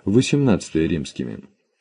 XVIII римскими.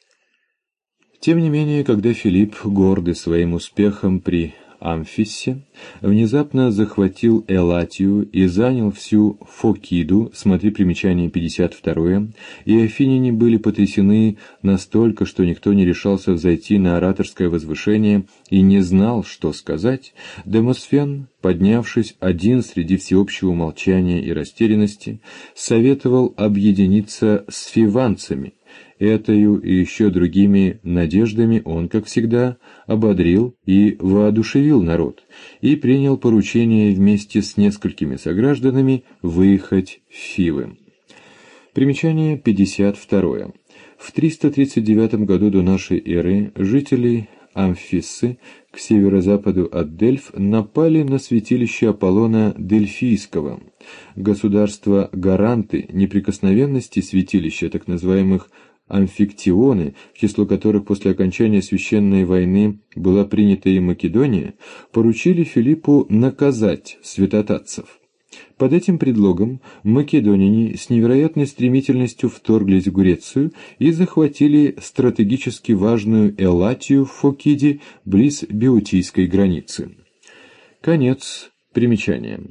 Тем не менее, когда Филипп, гордый своим успехом при Амфиссе, внезапно захватил Элатию и занял всю Фокиду, смотри примечание 52, и афиняне были потрясены настолько, что никто не решался взойти на ораторское возвышение и не знал, что сказать, Демосфен, поднявшись один среди всеобщего молчания и растерянности, советовал объединиться с фиванцами. Этою и еще другими надеждами он, как всегда, ободрил и воодушевил народ и принял поручение вместе с несколькими согражданами выехать в Фивы. Примечание 52. В 339 году до нашей эры жители Амфиссы к северо-западу от Дельф напали на святилище Аполлона Дельфийского. Государства-гаранты неприкосновенности святилища, так называемых амфиктионы, в число которых после окончания священной войны была принята и Македония, поручили Филиппу наказать святотатцев. Под этим предлогом македоняне с невероятной стремительностью вторглись в Грецию и захватили стратегически важную Элатию в Фокиде близ Беотийской границы. Конец примечания.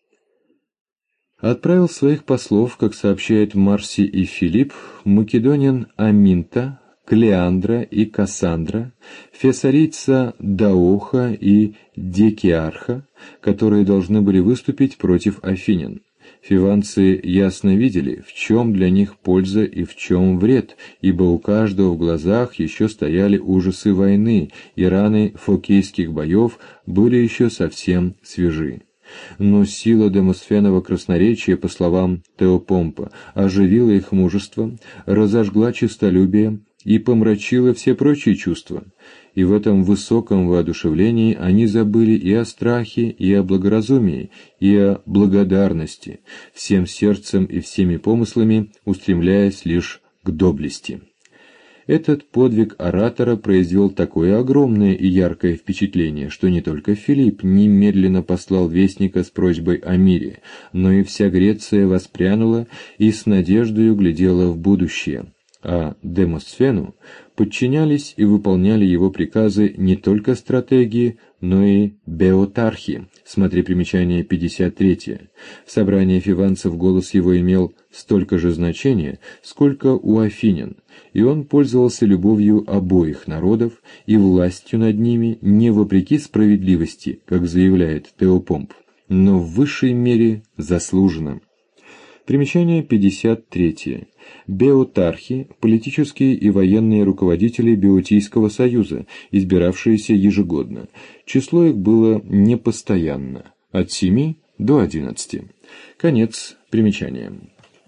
Отправил своих послов, как сообщают Марси и Филипп, македонян Аминта, Клеандра и Кассандра, фессарийца Даоха и Декиарха, которые должны были выступить против афинян. Фиванцы ясно видели, в чем для них польза и в чем вред, ибо у каждого в глазах еще стояли ужасы войны, и раны фокейских боев были еще совсем свежи. Но сила Демосфенова красноречия, по словам Теопомпа, оживила их мужество, разожгла честолюбие и помрачила все прочие чувства, и в этом высоком воодушевлении они забыли и о страхе, и о благоразумии, и о благодарности, всем сердцем и всеми помыслами устремляясь лишь к доблести. Этот подвиг оратора произвел такое огромное и яркое впечатление, что не только Филипп немедленно послал вестника с просьбой о мире, но и вся Греция воспрянула и с надеждой глядела в будущее, а Демосфену подчинялись и выполняли его приказы не только стратегии, но и беотархи, смотри примечание 53. В собрании фиванцев голос его имел столько же значения, сколько у афинян, и он пользовался любовью обоих народов и властью над ними не вопреки справедливости, как заявляет Теопомп, но в высшей мере заслуженно. Примечание 53. Беотархи – политические и военные руководители Беотийского союза, избиравшиеся ежегодно. Число их было непостоянно – от 7 до 11. Конец примечания.